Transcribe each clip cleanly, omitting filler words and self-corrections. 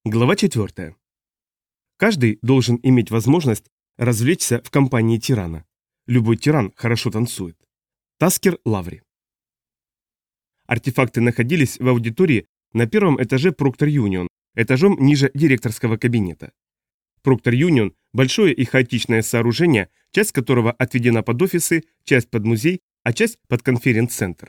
Глава 4. Каждый должен иметь возможность развлечься в компании тирана. Любой тиран хорошо танцует. Таскер Лаври. Артефакты находились в аудитории на первом этаже Проктор Юнион, этажом ниже директорского кабинета. Проктор Юнион – большое и хаотичное сооружение, часть которого отведена под офисы, часть под музей, а часть под конференц-центр.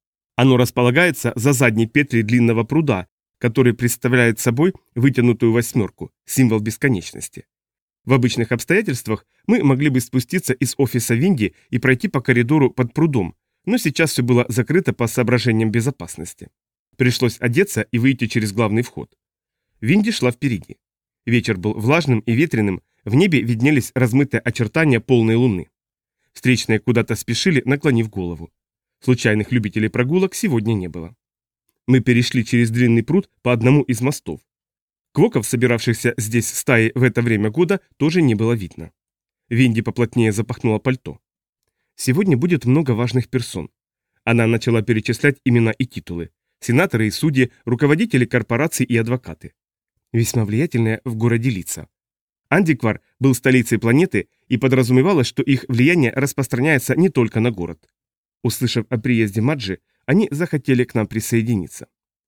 Оно располагается за задней петлей длинного пруда, который представляет собой вытянутую восьмерку, символ бесконечности. В обычных обстоятельствах мы могли бы спуститься из офиса Винди и пройти по коридору под прудом, но сейчас все было закрыто по соображениям безопасности. Пришлось одеться и выйти через главный вход. Винди шла впереди. Вечер был влажным и ветреным, в небе виднелись размытые очертания полной луны. Встречные куда-то спешили, наклонив голову. Случайных любителей прогулок сегодня не было. Мы перешли через длинный пруд по одному из мостов. Квоков, собиравшихся здесь стаи в это время года, тоже не было видно. Винди поплотнее запахнула пальто. Сегодня будет много важных персон. Она начала перечислять имена и титулы. Сенаторы и судьи, руководители корпораций и адвокаты. Весьма влиятельные в городе лица. Андиквар был столицей планеты, и подразумевалось, что их влияние распространяется не только на город. Услышав о приезде Маджи, они захотели к нам присоединиться.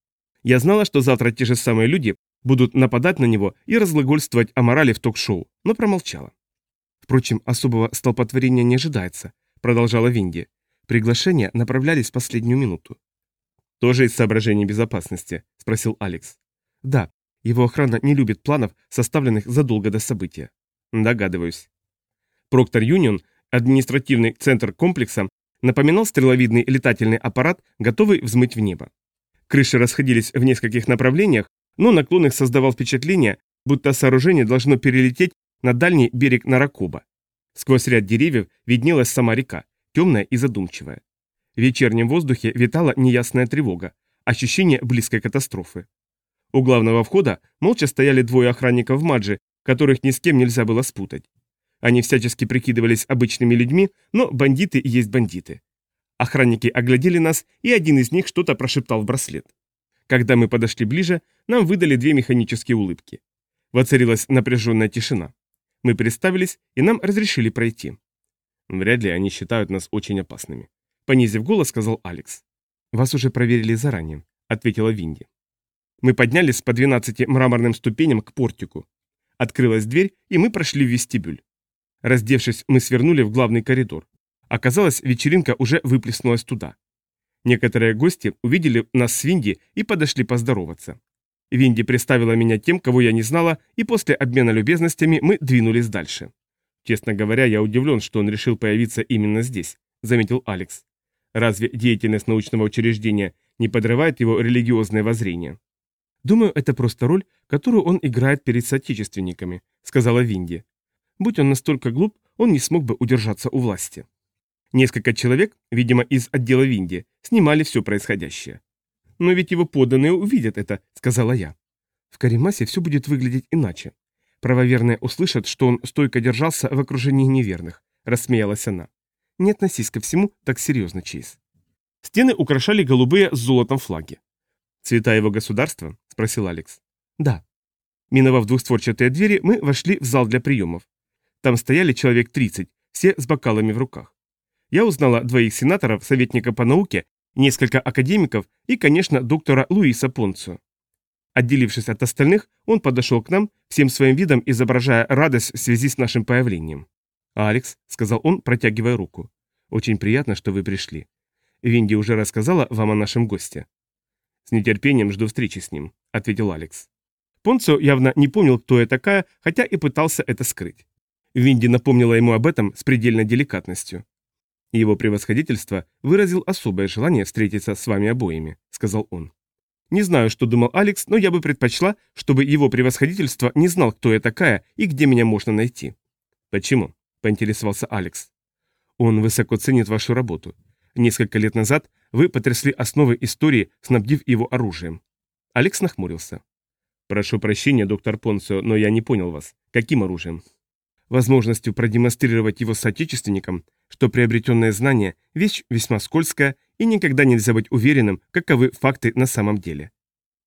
Я знала, что завтра те же самые люди будут нападать на него и разглагольствовать о морали в ток-шоу, но промолчала. Впрочем, особого столпотворения не ожидается, продолжала Винди. Приглашения направлялись в последнюю минуту. Тоже из соображений безопасности, спросил Алекс. Да, его охрана не любит планов, составленных задолго до события. Догадываюсь. Проктор Юнион, административный центр комплекса, напоминал стреловидный летательный аппарат, готовый взмыть в небо. Крыши расходились в нескольких направлениях, но наклон их создавал впечатление, будто сооружение должно перелететь на дальний берег Наракоба. Сквозь ряд деревьев виднелась сама река, темная и задумчивая. В вечернем воздухе витала неясная тревога, ощущение близкой катастрофы. У главного входа молча стояли двое охранников Маджи, которых ни с кем нельзя было спутать. Они всячески прикидывались обычными людьми, но бандиты есть бандиты. Охранники оглядели нас, и один из них что-то прошептал в браслет. Когда мы подошли ближе, нам выдали две механические улыбки. Воцарилась напряженная тишина. Мы представились, и нам разрешили пройти. Вряд ли они считают нас очень опасными. Понизив голос, сказал Алекс. Вас уже проверили заранее, ответила Винди. Мы поднялись по 12 мраморным ступеням к портику. Открылась дверь, и мы прошли в вестибюль. Раздевшись, мы свернули в главный коридор. Оказалось, вечеринка уже выплеснулась туда. Некоторые гости увидели нас с Винди и подошли поздороваться. Винди представила меня тем, кого я не знала, и после обмена любезностями мы двинулись дальше. Честно говоря, я удивлен, что он решил появиться именно здесь, заметил Алекс. Разве деятельность научного учреждения не подрывает его религиозное воззрение? Думаю, это просто роль, которую он играет перед соотечественниками, сказала Винди. Будь он настолько глуп, он не смог бы удержаться у власти. Несколько человек, видимо, из отдела Винди, снимали все происходящее. «Но ведь его подданные увидят это», — сказала я. В Каримасе все будет выглядеть иначе. Правоверные услышат, что он стойко держался в окружении неверных, — рассмеялась она. Не относись ко всему так серьезно, Чейз. Стены украшали голубые с золотом флаги. «Цвета его государства?» — спросил Алекс. «Да». Миновав двухстворчатые двери, мы вошли в зал для приемов. Там стояли человек 30, все с бокалами в руках. Я узнала двоих сенаторов, советника по науке, несколько академиков и, конечно, доктора Луиса Понцио. Отделившись от остальных, он подошел к нам, всем своим видом изображая радость в связи с нашим появлением. «Алекс», — сказал он, протягивая руку, — «очень приятно, что вы пришли. Винди уже рассказала вам о нашем госте». «С нетерпением жду встречи с ним», — ответил Алекс. Понцио явно не помнил, кто я такая, хотя и пытался это скрыть. Винди напомнила ему об этом с предельной деликатностью. «Его превосходительство выразил особое желание встретиться с вами обоими», — сказал он. Не знаю, что думал Алекс, но я бы предпочла, чтобы его превосходительство не знал, кто я такая и где меня можно найти. «Почему?» — поинтересовался Алекс. «Он высоко ценит вашу работу. Несколько лет назад вы потрясли основы истории, снабдив его оружием». Алекс нахмурился. «Прошу прощения, доктор Понцио, но я не понял вас. Каким оружием?» Возможностью продемонстрировать его соотечественникам, что приобретенное знание – вещь весьма скользкая и никогда нельзя быть уверенным, каковы факты на самом деле.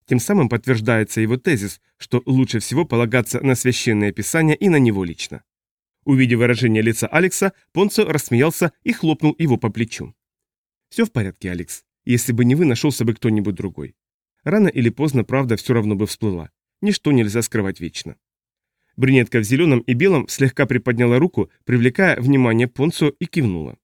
Тем самым подтверждается его тезис, что лучше всего полагаться на священное писание и на него лично. Увидев выражение лица Алекса, Понцо рассмеялся и хлопнул его по плечу. «Все в порядке, Алекс. Если бы не вы, нашелся бы кто-нибудь другой. Рано или поздно правда все равно бы всплыла. Ничто нельзя скрывать вечно». Брюнетка в зеленом и белом слегка приподняла руку, привлекая внимание Понцо, и кивнула.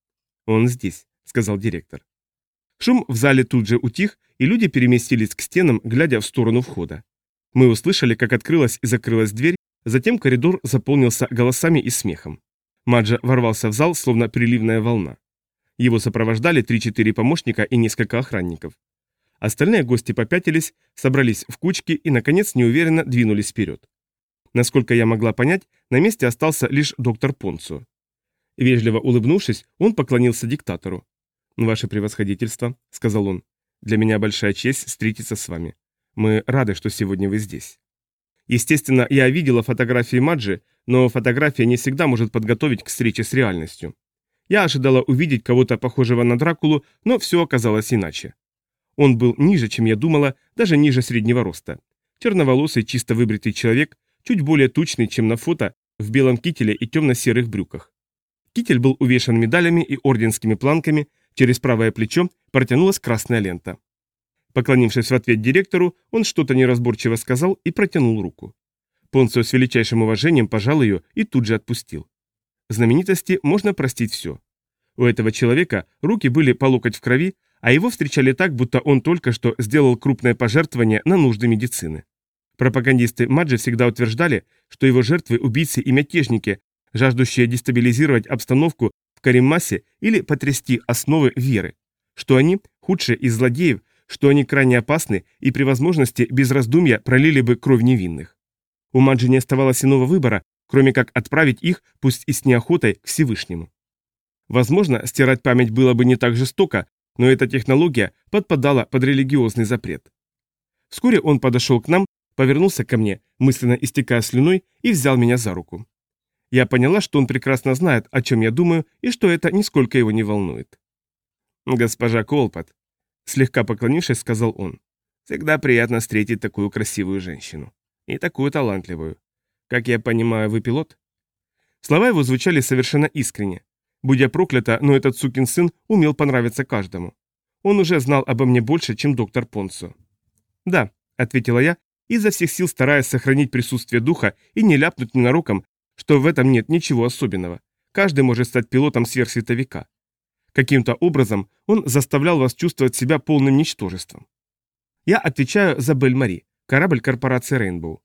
«Он здесь», — сказал директор. Шум в зале тут же утих, и люди переместились к стенам, глядя в сторону входа. Мы услышали, как открылась и закрылась дверь, затем коридор заполнился голосами и смехом. Маджа ворвался в зал, словно приливная волна. Его сопровождали 3-4 помощника и несколько охранников. Остальные гости попятились, собрались в кучки и, наконец, неуверенно двинулись вперед. Насколько я могла понять, на месте остался лишь доктор Понцо. Вежливо улыбнувшись, он поклонился диктатору. «Ваше превосходительство», — сказал он, — «для меня большая честь встретиться с вами. Мы рады, что сегодня вы здесь». Естественно, я видела фотографии Маджи, но фотография не всегда может подготовить к встрече с реальностью. Я ожидала увидеть кого-то похожего на Дракулу, но все оказалось иначе. Он был ниже, чем я думала, даже ниже среднего роста. Черноволосый, чисто выбритый человек, чуть более тучный, чем на фото, в белом кителе и темно-серых брюках. Китель был увешан медалями и орденскими планками, через правое плечо протянулась красная лента. Поклонившись в ответ директору, он что-то неразборчиво сказал и протянул руку. Понцо с величайшим уважением пожал ее и тут же отпустил. Знаменитости можно простить все. У этого человека руки были по локоть в крови, а его встречали так, будто он только что сделал крупное пожертвование на нужды медицины. Пропагандисты Маджи всегда утверждали, что его жертвы – убийцы и мятежники, жаждущие дестабилизировать обстановку в Каримасе или потрясти основы веры, что они – худшие из злодеев, что они крайне опасны и при возможности без раздумья пролили бы кровь невинных. У Маджи не оставалось иного выбора, кроме как отправить их, пусть и с неохотой, к Всевышнему. Возможно, стирать память было бы не так жестоко, но эта технология подпадала под религиозный запрет. Вскоре он подошел к нам, повернулся ко мне, мысленно истекая слюной, и взял меня за руку. Я поняла, что он прекрасно знает, о чем я думаю, и что это нисколько его не волнует. «Госпожа Колпот», — слегка поклонившись, сказал он, — «всегда приятно встретить такую красивую женщину. И такую талантливую. Как я понимаю, вы пилот?» Слова его звучали совершенно искренне. Будь я проклята, но этот сукин сын умел понравиться каждому. Он уже знал обо мне больше, чем доктор Понцо. «Да», — ответила я, изо всех сил стараясь сохранить присутствие духа и не ляпнуть ненароком, что в этом нет ничего особенного. Каждый может стать пилотом сверхсветовика. Каким-то образом он заставлял вас чувствовать себя полным ничтожеством. Я отвечаю за Бель-Мари, корабль корпорации Рейнбоу.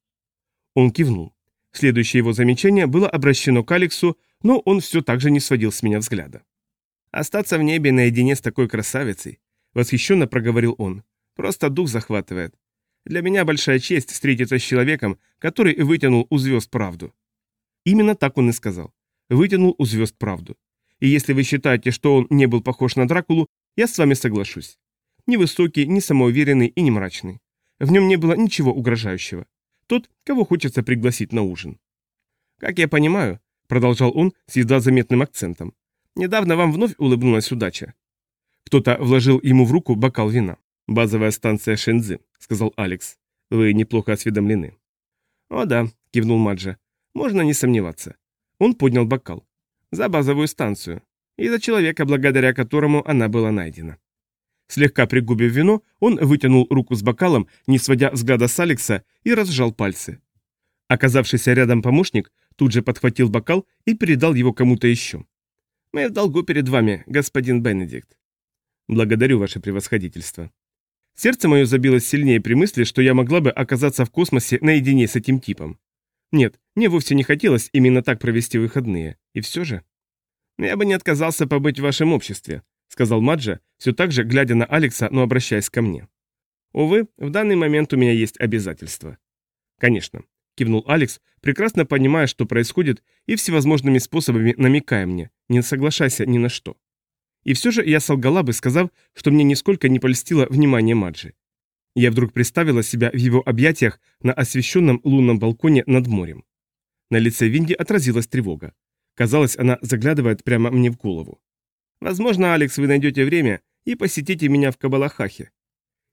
Он кивнул. Следующее его замечание было обращено к Алексу, но он все так же не сводил с меня взгляда. «Остаться в небе наедине с такой красавицей», — восхищенно проговорил он, — «просто дух захватывает. Для меня большая честь встретиться с человеком, который вытянул у звезд правду». Именно так он и сказал. Вытянул у звезд правду. И если вы считаете, что он не был похож на Дракулу, я с вами соглашусь. Ни высокий, ни самоуверенный и не мрачный. В нем не было ничего угрожающего. Тот, кого хочется пригласить на ужин. «Как я понимаю», — продолжал он с едва заметным акцентом, — «недавно вам вновь улыбнулась удача». Кто-то вложил ему в руку бокал вина. «Базовая станция Шэньцзы», — сказал Алекс. «Вы неплохо осведомлены». «О да», — кивнул Маджа. «Можно не сомневаться». Он поднял бокал. «За базовую станцию. И за человека, благодаря которому она была найдена». Слегка пригубив вино, он вытянул руку с бокалом, не сводя взгляда с Алекса, и разжал пальцы. Оказавшийся рядом помощник тут же подхватил бокал и передал его кому-то еще. «Мы в долгу перед вами, господин Бенедикт». «Благодарю, ваше превосходительство». Сердце мое забилось сильнее при мысли, что я могла бы оказаться в космосе наедине с этим типом. Нет, мне вовсе не хотелось именно так провести выходные. И все же... «Я бы не отказался побыть в вашем обществе», — сказал Маджа, все так же глядя на Алекса, но обращаясь ко мне. «Увы, в данный момент у меня есть обязательства». «Конечно», — кивнул Алекс, прекрасно понимая, что происходит, и всевозможными способами намекая мне, не соглашайся ни на что. И все же я солгала бы, сказав, что мне нисколько не польстило внимание Маджи. Я вдруг представила себя в его объятиях на освещенном лунном балконе над морем. На лице Винди отразилась тревога. Казалось, она заглядывает прямо мне в голову. «Возможно, Алекс, вы найдете время и посетите меня в Кабалахахе.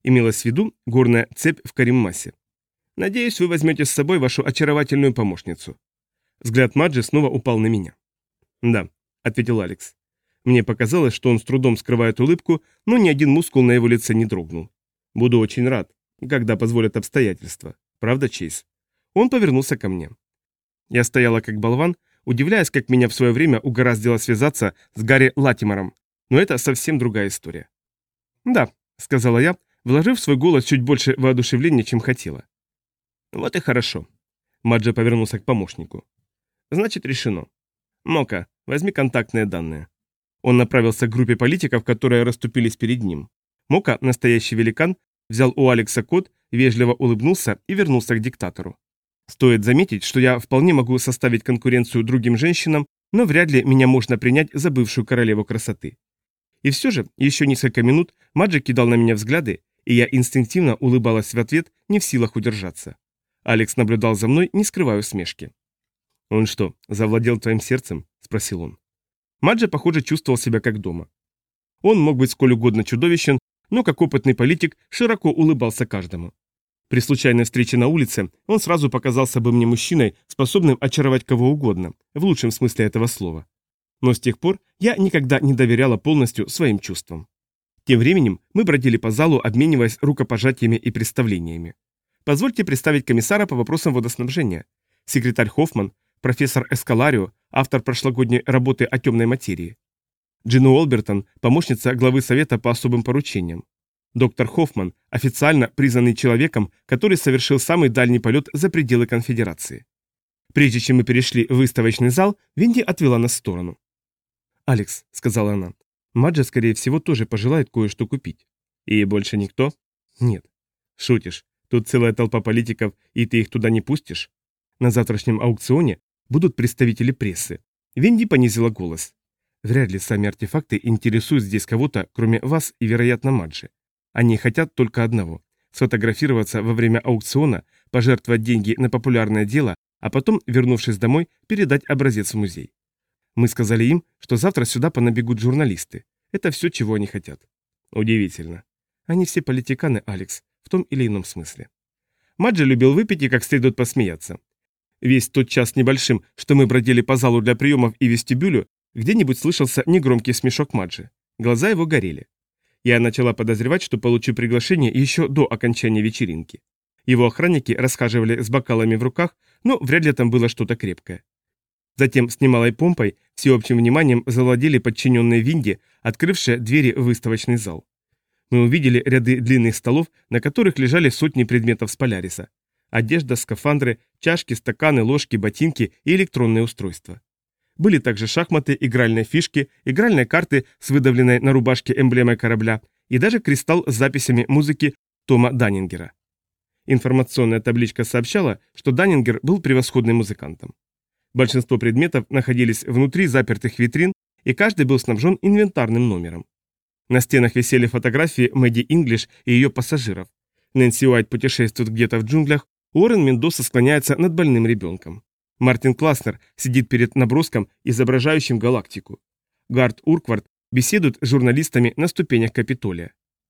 Имелась в виду горная цепь в Кариммасе. «Надеюсь, вы возьмете с собой вашу очаровательную помощницу». Взгляд Маджи снова упал на меня. «Да», — ответил Алекс. Мне показалось, что он с трудом скрывает улыбку, но ни один мускул на его лице не дрогнул. «Буду очень рад, когда позволят обстоятельства. Правда, Чейз?» Он повернулся ко мне. Я стояла как болван, удивляясь, как меня в свое время угораздило связаться с Гарри Латимором, но это совсем другая история. «Да», — сказала я, вложив в свой голос чуть больше воодушевления, чем хотела. «Вот и хорошо». Маджи повернулся к помощнику. «Значит, решено. Мока, возьми контактные данные». Он направился к группе политиков, которые расступились перед ним. Мока, настоящий великан, взял у Алекса код, вежливо улыбнулся и вернулся к диктатору. Стоит заметить, что я вполне могу составить конкуренцию другим женщинам, но вряд ли меня можно принять за бывшую королеву красоты. И все же, еще несколько минут Маджи кидал на меня взгляды, и я инстинктивно улыбалась в ответ, не в силах удержаться. Алекс наблюдал за мной, не скрывая усмешки. «Он что, завладел твоим сердцем?» – спросил он. Маджи, похоже, чувствовал себя как дома. Он мог быть сколь угодно чудовищен, но как опытный политик широко улыбался каждому. При случайной встрече на улице он сразу показался бы мне мужчиной, способным очаровать кого угодно, в лучшем смысле этого слова. Но с тех пор я никогда не доверяла полностью своим чувствам. Тем временем мы бродили по залу, обмениваясь рукопожатиями и представлениями. Позвольте представить комиссара по вопросам водоснабжения. Секретарь Хоффман, профессор Эскаларио, автор прошлогодней работы о темной материи. Джина Уолбертон, помощница главы Совета по особым поручениям. Доктор Хоффман, официально признанный человеком, который совершил самый дальний полет за пределы конфедерации. Прежде чем мы перешли в выставочный зал, Винди отвела нас в сторону. «Алекс», — сказала она, — «Маджа, скорее всего, тоже пожелает кое-что купить». «И больше никто?» «Нет». «Шутишь. Тут целая толпа политиков, и ты их туда не пустишь?» «На завтрашнем аукционе будут представители прессы». Винди понизила голос. «Вряд ли сами артефакты интересуют здесь кого-то, кроме вас и, вероятно, Маджи. Они хотят только одного – сфотографироваться во время аукциона, пожертвовать деньги на популярное дело, а потом, вернувшись домой, передать образец в музей. Мы сказали им, что завтра сюда понабегут журналисты. Это все, чего они хотят». «Удивительно. Они все политиканы, Алекс, в том или ином смысле». Маджи любил выпить и как следует посмеяться. Весь тот час с небольшим, что мы бродили по залу для приемов и вестибюлю, где-нибудь слышался негромкий смешок Маджи. Глаза его горели. Я начала подозревать, что получу приглашение еще до окончания вечеринки. Его охранники расхаживали с бокалами в руках, но вряд ли там было что-то крепкое. Затем с немалой помпой всеобщим вниманием завладели подчиненные Винди, открывшие двери в выставочный зал. Мы увидели ряды длинных столов, на которых лежали сотни предметов с Поляриса. Одежда, скафандры, чашки, стаканы, ложки, ботинки и электронные устройства. Были также шахматы, игральные фишки, игральные карты с выдавленной на рубашке эмблемой корабля и даже кристалл с записями музыки Тома Даннингера. Информационная табличка сообщала, что Даннингер был превосходным музыкантом. Большинство предметов находились внутри запертых витрин, и каждый был снабжен инвентарным номером. На стенах висели фотографии Мэдди Инглиш и ее пассажиров. Нэнси Уайт путешествует где-то в джунглях, Уоррен Мендоса склоняется над больным ребенком. Мартин Класнер сидит перед наброском, изображающим галактику. Гард Урквард беседует с журналистами на ступенях Капитолия.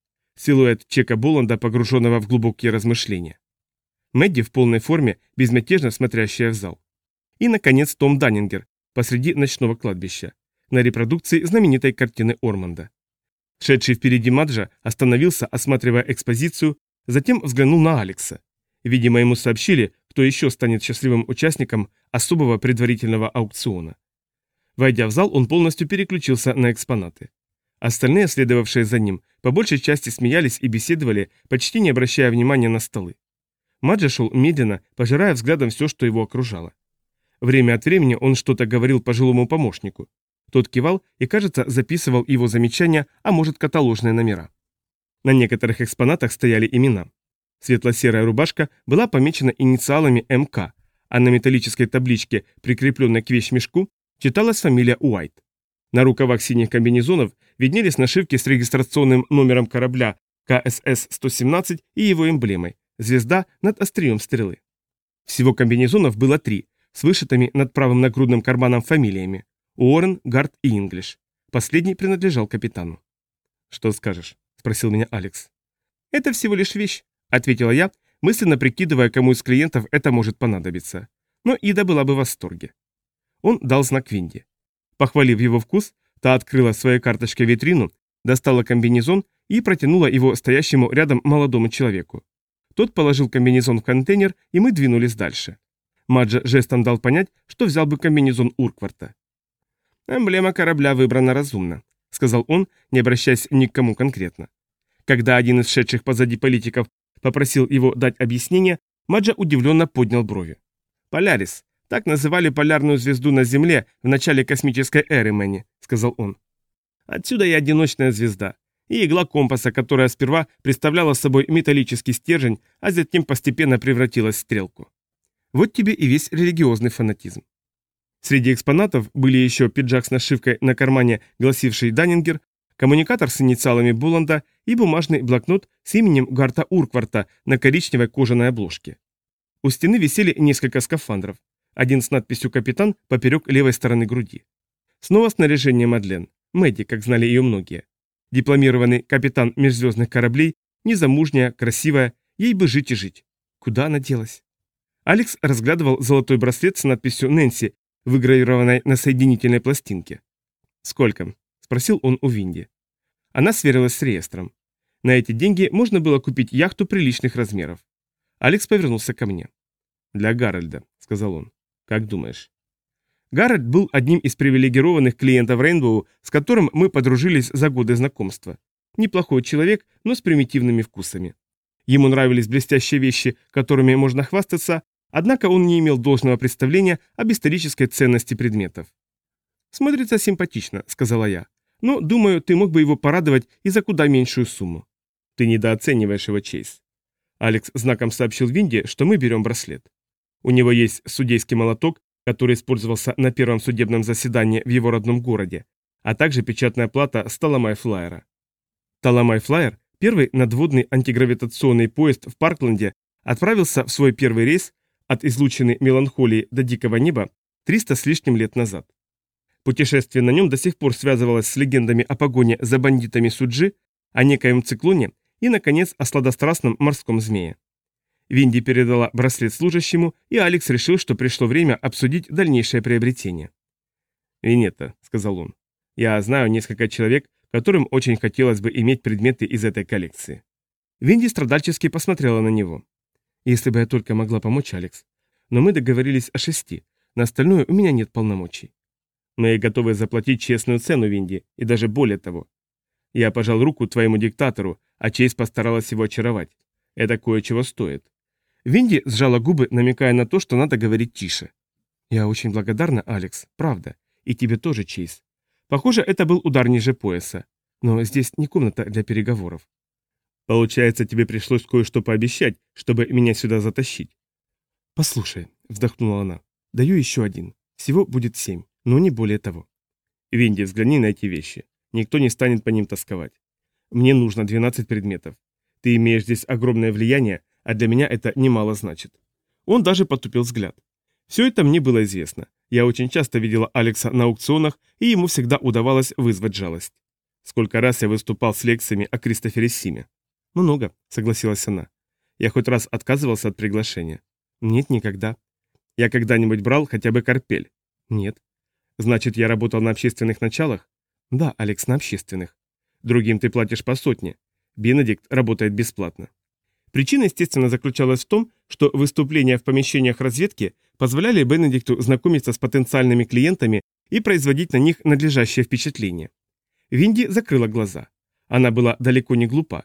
Силуэт Чека Боланда, погруженного в глубокие размышления. Мэдди в полной форме, безмятежно смотрящая в зал. И, наконец, Том Даннингер посреди ночного кладбища, на репродукции знаменитой картины Орманда. Шедший впереди Маджа остановился, осматривая экспозицию, затем взглянул на Алекса. Видимо, ему сообщили, кто еще станет счастливым участником особого предварительного аукциона. Войдя в зал, он полностью переключился на экспонаты. Остальные, следовавшие за ним, по большей части смеялись и беседовали, почти не обращая внимания на столы. Маджа шел медленно, пожирая взглядом все, что его окружало. Время от времени он что-то говорил пожилому помощнику. Тот кивал и, кажется, записывал его замечания, а может, каталожные номера. На некоторых экспонатах стояли имена. Светло-серая рубашка была помечена инициалами МК, а на металлической табличке, прикрепленной к вещмешку, читалась фамилия Уайт. На рукавах синих комбинезонов виднелись нашивки с регистрационным номером корабля КСС-117 и его эмблемой – звезда над острием стрелы. Всего комбинезонов было 3, с вышитыми над правым нагрудным карманом фамилиями – Уоррен, Гард и Инглиш. Последний принадлежал капитану. «Что скажешь?» – спросил меня Алекс. «Это всего лишь вещь», — ответила я, мысленно прикидывая, кому из клиентов это может понадобиться. Но Ида была бы в восторге. Он дал знак Винди. Похвалив его вкус, та открыла своей карточкой витрину, достала комбинезон и протянула его стоящему рядом молодому человеку. Тот положил комбинезон в контейнер, и мы двинулись дальше. Маджа жестом дал понять, что взял бы комбинезон Уркварта. «Эмблема корабля выбрана разумно», — сказал он, не обращаясь ни к кому конкретно. Когда один из шедших позади политиков попросил его дать объяснение, Маджа удивленно поднял брови. «Полярис. Так называли полярную звезду на Земле в начале космической эры, Мэнни», — сказал он. «Отсюда и одиночная звезда, и игла компаса, которая сперва представляла собой металлический стержень, а затем постепенно превратилась в стрелку. Вот тебе и весь религиозный фанатизм». Среди экспонатов были еще пиджак с нашивкой на кармане, гласивший «Даннингер», коммуникатор с инициалами Боланда и бумажный блокнот с именем Гарта Уркварта на коричневой кожаной обложке. У стены висели несколько скафандров, один с надписью «Капитан» поперек левой стороны груди. Снова снаряжение Мадлен, Мэдди, как знали ее многие. Дипломированный капитан межзвездных кораблей, незамужняя, красивая, ей бы жить и жить. Куда она делась? Алекс разглядывал золотой браслет с надписью «Нэнси», выгравированной на соединительной пластинке. «Сколько?» – спросил он у Винди. Она сверилась с реестром. На эти деньги можно было купить яхту приличных размеров. Алекс повернулся ко мне. «Для Гарольда», — сказал он. «Как думаешь?» Гарольд был одним из привилегированных клиентов Рейнбоу, с которым мы подружились за годы знакомства. Неплохой человек, но с примитивными вкусами. Ему нравились блестящие вещи, которыми можно хвастаться, однако он не имел должного представления об исторической ценности предметов. «Смотрится симпатично», — сказала я. «Но, думаю, ты мог бы его порадовать и за куда меньшую сумму». «Ты недооцениваешь его, Чейз». Алекс знаком сообщил Винди, что мы берем браслет. У него есть судейский молоток, который использовался на первом судебном заседании в его родном городе, а также печатная плата с Таламай-флайера. Таламай-флайер, первый надводный антигравитационный поезд в Паркленде, отправился в свой первый рейс от излучины Меланхолии до Дикого неба 300 с лишним лет назад. Путешествие на нем до сих пор связывалось с легендами о погоне за бандитами Суджи, о некоем циклоне и, наконец, о сладострастном морском змее. Винди передала браслет служащему, и Алекс решил, что пришло время обсудить дальнейшее приобретение. «Винетта», — сказал он, — «я знаю несколько человек, которым очень хотелось бы иметь предметы из этой коллекции». Винди страдальчески посмотрела на него. «Если бы я только могла помочь, Алекс. Но мы договорились о 6, на остальное у меня нет полномочий». «Мы готовы заплатить честную цену, Винди, и даже более того. Я пожал руку твоему диктатору, а Чейз постаралась его очаровать. Это кое-чего стоит». Винди сжала губы, намекая на то, что надо говорить тише. «Я очень благодарна, Алекс, правда. И тебе тоже, Чейз. Похоже, это был удар ниже пояса. Но здесь не комната для переговоров». «Получается, тебе пришлось кое-что пообещать, чтобы меня сюда затащить». «Послушай», — вздохнула она, — «даю еще один. Всего будет 7, но не более того». «Винди, взгляни на эти вещи. Никто не станет по ним тосковать. Мне нужно 12 предметов. Ты имеешь здесь огромное влияние, а для меня это немало значит». Он даже потупил взгляд. Все это мне было известно. Я очень часто видела Алекса на аукционах, и ему всегда удавалось вызвать жалость. Сколько раз я выступал с лекциями о Кристофере Симе. «Много», — согласилась она. «Я хоть раз отказывался от приглашения?» «Нет, никогда». «Я когда-нибудь брал хотя бы карпель?» «Нет». «Значит, я работал на общественных началах?» «Да, Алекс, на общественных». «Другим ты платишь по сотне. Бенедикт работает бесплатно». Причина, естественно, заключалась в том, что выступления в помещениях разведки позволяли Бенедикту знакомиться с потенциальными клиентами и производить на них надлежащее впечатление. Винди закрыла глаза. Она была далеко не глупа.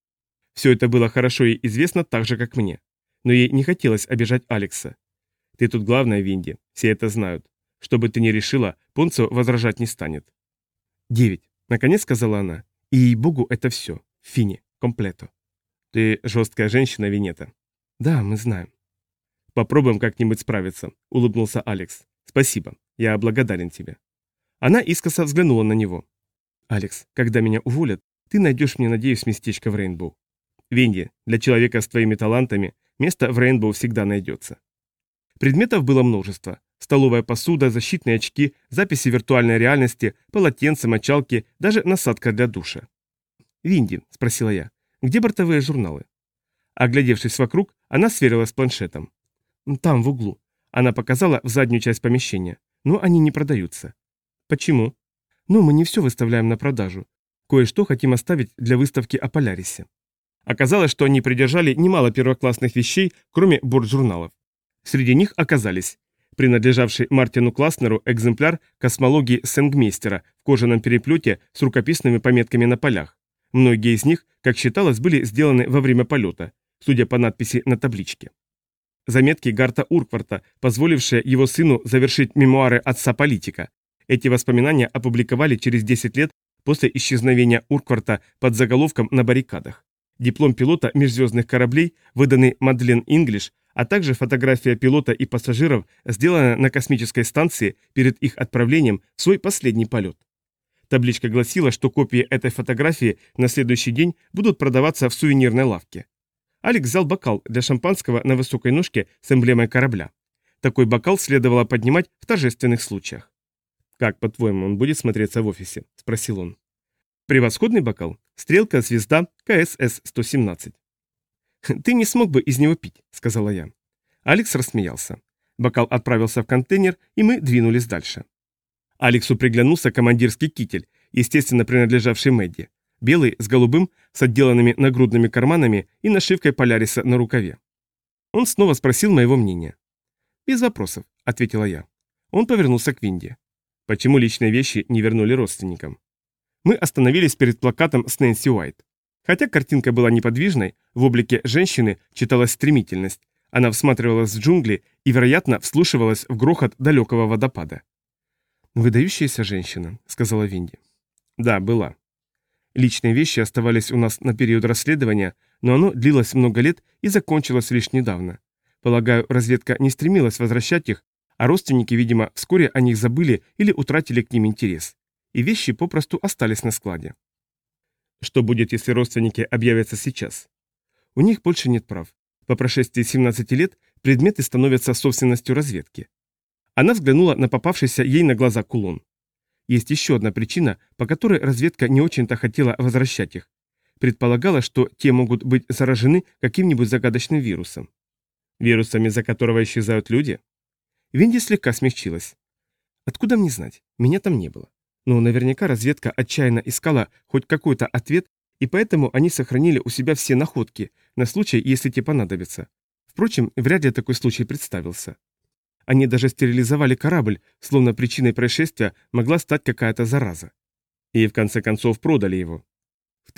Все это было хорошо ей известно так же, как мне. Но ей не хотелось обижать Алекса. «Ты тут главная, Винди, все это знают. Что бы ты ни решила, Понцио возражать не станет». 9. Наконец сказала она. «И, ей-богу, это все. Фини. Комплето». «Ты жесткая женщина, Винетта». «Да, мы знаем». «Попробуем как-нибудь справиться», — улыбнулся Алекс. «Спасибо. Я благодарен тебе». Она искоса взглянула на него. «Алекс, когда меня уволят, ты найдешь мне, надеюсь, местечко в Рейнбоу». «Винди, для человека с твоими талантами место в Рейнбоу всегда найдется». Предметов было множество. Столовая посуда, защитные очки, записи виртуальной реальности, полотенца, мочалки, даже насадка для душа. «Винди», — спросила я, Где бортовые журналы? Оглядевшись вокруг, она сверилась с планшетом. Там, в углу. Она показала в заднюю часть помещения. Но они не продаются. Почему? Ну, мы не все выставляем на продажу. Кое-что хотим оставить для выставки о Полярисе. Оказалось, что они придержали немало первоклассных вещей, кроме бортжурналов. Среди них оказались принадлежавший Мартину Класнеру экземпляр космологии Сэнгмейстера в кожаном переплете с рукописными пометками на полях. Многие из них, как считалось, были сделаны во время полета, судя по надписи на табличке. Заметки Гарта Уркварта, позволившие его сыну завершить мемуары отца-политика. Эти воспоминания опубликовали через 10 лет после исчезновения Уркварта под заголовком «На баррикадах». Диплом пилота межзвездных кораблей, выданный Мадлен Инглиш, а также фотография пилота и пассажиров, сделанная на космической станции перед их отправлением в свой последний полет. Табличка гласила, что копии этой фотографии на следующий день будут продаваться в сувенирной лавке. Алекс взял бокал для шампанского на высокой ножке с эмблемой корабля. Такой бокал следовало поднимать в торжественных случаях. «Как, по-твоему, он будет смотреться в офисе?» – спросил он. «Превосходный бокал. Стрелка, звезда, КСС-117». «Ты не смог бы из него пить», — сказала я. Алекс рассмеялся. Бокал отправился в контейнер, и мы двинулись дальше. Алексу приглянулся командирский китель, естественно принадлежавший Мэдди. Белый, с голубым, с отделанными нагрудными карманами и нашивкой Поляриса на рукаве. Он снова спросил моего мнения. «Без вопросов», — ответила я. Он повернулся к Винди. «Почему личные вещи не вернули родственникам?» Мы остановились перед плакатом с Нэнси Уайт. Хотя картинка была неподвижной, в облике женщины читалась стремительность. Она всматривалась в джунгли и, вероятно, вслушивалась в грохот далекого водопада. «Выдающаяся женщина», — сказала Винди. «Да, была. Личные вещи оставались у нас на период расследования, но оно длилось много лет и закончилось лишь недавно. Полагаю, разведка не стремилась возвращать их, а родственники, видимо, вскоре о них забыли или утратили к ним интерес. И вещи попросту остались на складе». Что будет, если родственники объявятся сейчас? У них больше нет прав. По прошествии 17 лет предметы становятся собственностью разведки. Она взглянула на попавшийся ей на глаза кулон. Есть еще одна причина, по которой разведка не очень-то хотела возвращать их. Предполагала, что те могут быть заражены каким-нибудь загадочным вирусом. Вирусом, из-за которого исчезают люди? Винди слегка смягчилась. Откуда мне знать? Меня там не было. Но наверняка разведка отчаянно искала хоть какой-то ответ, и поэтому они сохранили у себя все находки, на случай, если те понадобятся. Впрочем, вряд ли такой случай представился. Они даже стерилизовали корабль, словно причиной происшествия могла стать какая-то зараза. И в конце концов продали его. В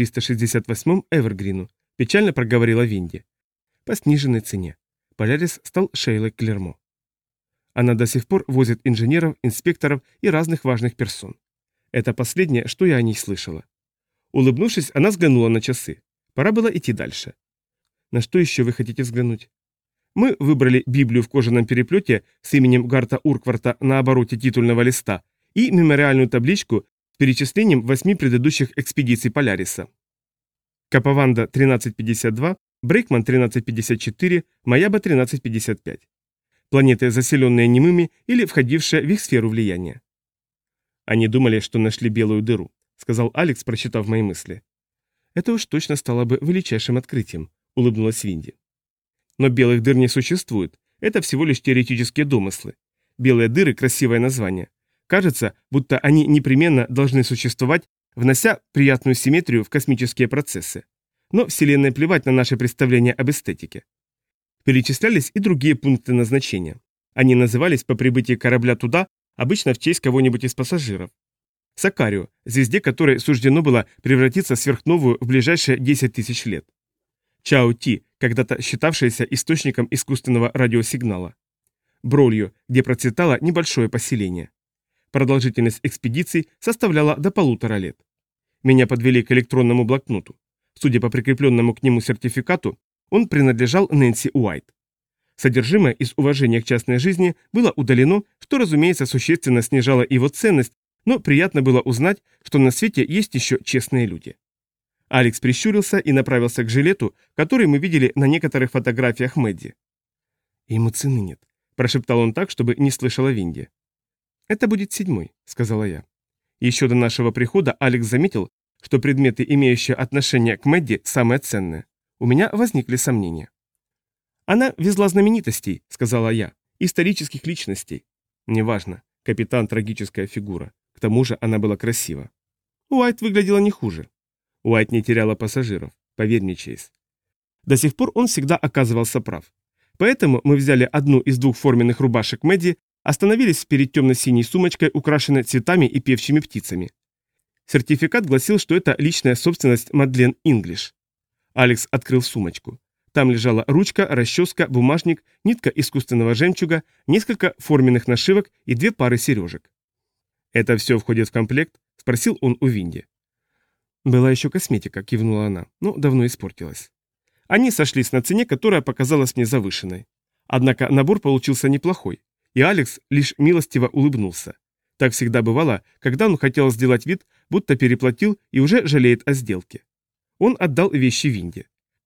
1368-м Эвергрину, печально проговорила Винди. По сниженной цене. Полярис стал Шейлой Клермо. Она до сих пор возит инженеров, инспекторов и разных важных персон. Это последнее, что я о ней слышала. Улыбнувшись, она взглянула на часы. Пора было идти дальше. На что еще вы хотите взглянуть? Мы выбрали Библию в кожаном переплете с именем Гарта Уркварта на обороте титульного листа и мемориальную табличку с перечислением 8 предыдущих экспедиций Поляриса. Капаванда 1352, Брейкман 1354, Маяба 1355. Планеты, заселенные немыми или входившие в их сферу влияния. Они думали, что нашли белую дыру, сказал Алекс, прочитав мои мысли. Это уж точно стало бы величайшим открытием, улыбнулась Винди. Но белых дыр не существует, это всего лишь теоретические домыслы. Белые дыры – красивое название. Кажется, будто они непременно должны существовать, внося приятную симметрию в космические процессы. Но Вселенной плевать на наши представления об эстетике. Перечислялись и другие пункты назначения. Они назывались по прибытии корабля туда, обычно в честь кого-нибудь из пассажиров. Сакарио, звезде которой суждено было превратиться в сверхновую в ближайшие 10 тысяч лет. Чао-Ти, когда-то считавшаяся источником искусственного радиосигнала. Бролью, где процветало небольшое поселение. Продолжительность экспедиций составляла до 1,5 лет. Меня подвели к электронному блокноту. Судя по прикрепленному к нему сертификату, он принадлежал Нэнси Уайт. Содержимое из уважения к частной жизни было удалено, что, разумеется, существенно снижало его ценность, но приятно было узнать, что на свете есть еще честные люди. Алекс прищурился и направился к жилету, который мы видели на некоторых фотографиях Мэдди. «Ему цены нет», – прошептал он так, чтобы не слышала Винди. «Это будет 7-й», – сказала я. Еще до нашего прихода Алекс заметил, что предметы, имеющие отношение к Мэдди, самые ценные. У меня возникли сомнения. «Она везла знаменитостей», — сказала я, — «исторических личностей». «Неважно, капитан — трагическая фигура. К тому же она была красива». Уайт выглядела не хуже. Уайт не теряла пассажиров, поверь мне, Чейз. До сих пор он всегда оказывался прав. Поэтому мы взяли одну из двух форменных рубашек Мэдди, остановились перед темно-синей сумочкой, украшенной цветами и певчими птицами. Сертификат гласил, что это личная собственность Мадлен Инглиш. Алекс открыл сумочку. Там лежала ручка, расческа, бумажник, нитка искусственного жемчуга, несколько форменных нашивок и 2 пары сережек. «Это все входит в комплект?» – спросил он у Винди. «Была еще косметика», – кивнула она, – но давно испортилась. Они сошлись на цене, которая показалась мне завышенной. Однако набор получился неплохой, и Алекс лишь милостиво улыбнулся. Так всегда бывало, когда он хотел сделать вид, будто переплатил и уже жалеет о сделке. Он отдал вещи Винди.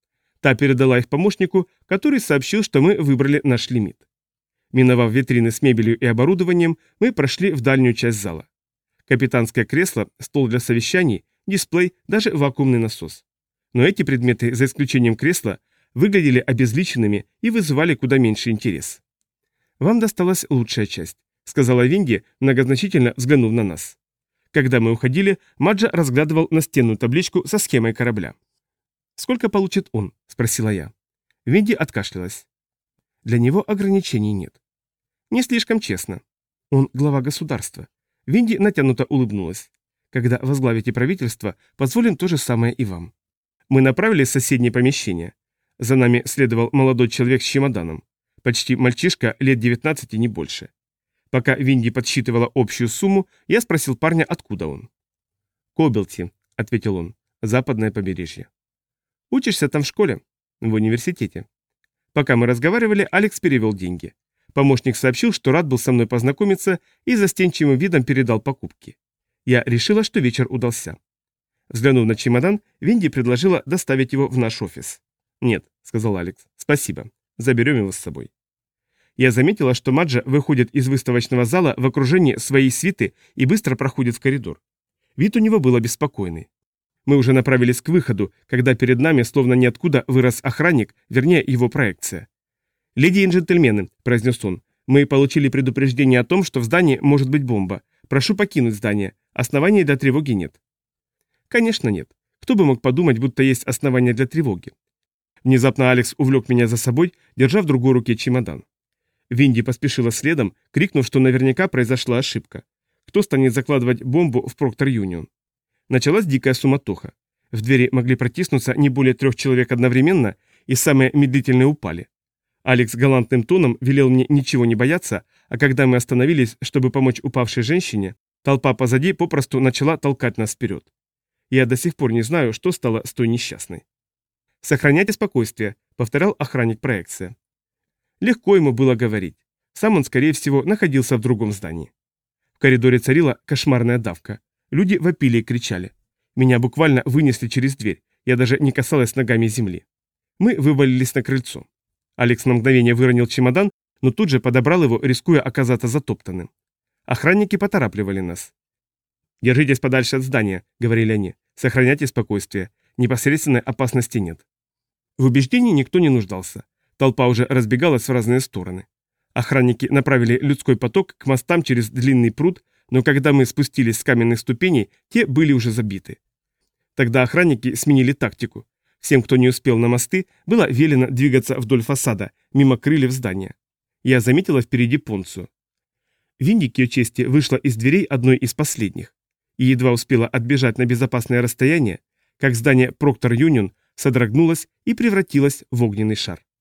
Та передала их помощнику, который сообщил, что мы выбрали наш лимит. Миновав витрины с мебелью и оборудованием, мы прошли в дальнюю часть зала. Капитанское кресло, стол для совещаний, дисплей, даже вакуумный насос. Но эти предметы, за исключением кресла, выглядели обезличенными и вызывали куда меньше интерес. «Вам досталась лучшая часть», — сказала Винди, многозначительно взглянув на нас. Когда мы уходили, Маджа разглядывал настенную табличку со схемой корабля. «Сколько получит он?» – спросила я. Винди откашлялась. «Для него ограничений нет». «Не слишком честно. Он глава государства». Винди натянуто улыбнулась. «Когда возглавите правительство, позволим то же самое и вам». Мы направились в соседнее помещение. За нами следовал молодой человек с чемоданом. Почти мальчишка, лет 19, не больше. Пока Винди подсчитывала общую сумму, я спросил парня, откуда он. «Кобелти», — ответил он, — «западное побережье». «Учишься там в школе?» «В университете». Пока мы разговаривали, Алекс перевел деньги. Помощник сообщил, что рад был со мной познакомиться и застенчивым видом передал покупки. Я решила, что вечер удался. Взглянув на чемодан, Винди предложила доставить его в наш офис. «Нет», — сказал Алекс, — «спасибо. Заберем его с собой». Я заметила, что Маджа выходит из выставочного зала в окружении своей свиты и быстро проходит в коридор. Вид у него был обеспокоенный. Мы уже направились к выходу, когда перед нами словно ниоткуда вырос охранник, вернее его проекция. «Леди и джентльмены», — произнес он, — «мы получили предупреждение о том, что в здании может быть бомба. Прошу покинуть здание. Оснований для тревоги нет». Конечно, нет. Кто бы мог подумать, будто есть основания для тревоги. Внезапно Алекс увлек меня за собой, держа в другой руке чемодан. Винди поспешила следом, крикнув, что наверняка произошла ошибка. Кто станет закладывать бомбу в Проктор Юнион? Началась дикая суматоха. В двери могли протиснуться не более 3 человек одновременно, и самые медлительные упали. Алекс галантным тоном велел мне ничего не бояться, а когда мы остановились, чтобы помочь упавшей женщине, толпа позади попросту начала толкать нас вперед. Я до сих пор не знаю, что стало с той несчастной. «Сохраняйте спокойствие», — повторял охранник проекция. Легко ему было говорить. Сам он, скорее всего, находился в другом здании. В коридоре царила кошмарная давка. Люди вопили и кричали. Меня буквально вынесли через дверь, я даже не касалась ногами земли. Мы вывалились на крыльцо. Алекс на мгновение выронил чемодан, но тут же подобрал его, рискуя оказаться затоптанным. Охранники поторапливали нас. «Держитесь подальше от здания», — говорили они. «Сохраняйте спокойствие. Непосредственной опасности нет». В убеждении никто не нуждался. Толпа уже разбегалась в разные стороны. Охранники направили людской поток к мостам через длинный пруд, но когда мы спустились с каменных ступеней, те были уже забиты. Тогда охранники сменили тактику. Всем, кто не успел на мосты, было велено двигаться вдоль фасада, мимо крыльев здания. Я заметила впереди Понцию. Винди, к ее чести, вышла из дверей одной из последних. И едва успела отбежать на безопасное расстояние, как здание Проктор Юнион содрогнулось и превратилось в огненный шар.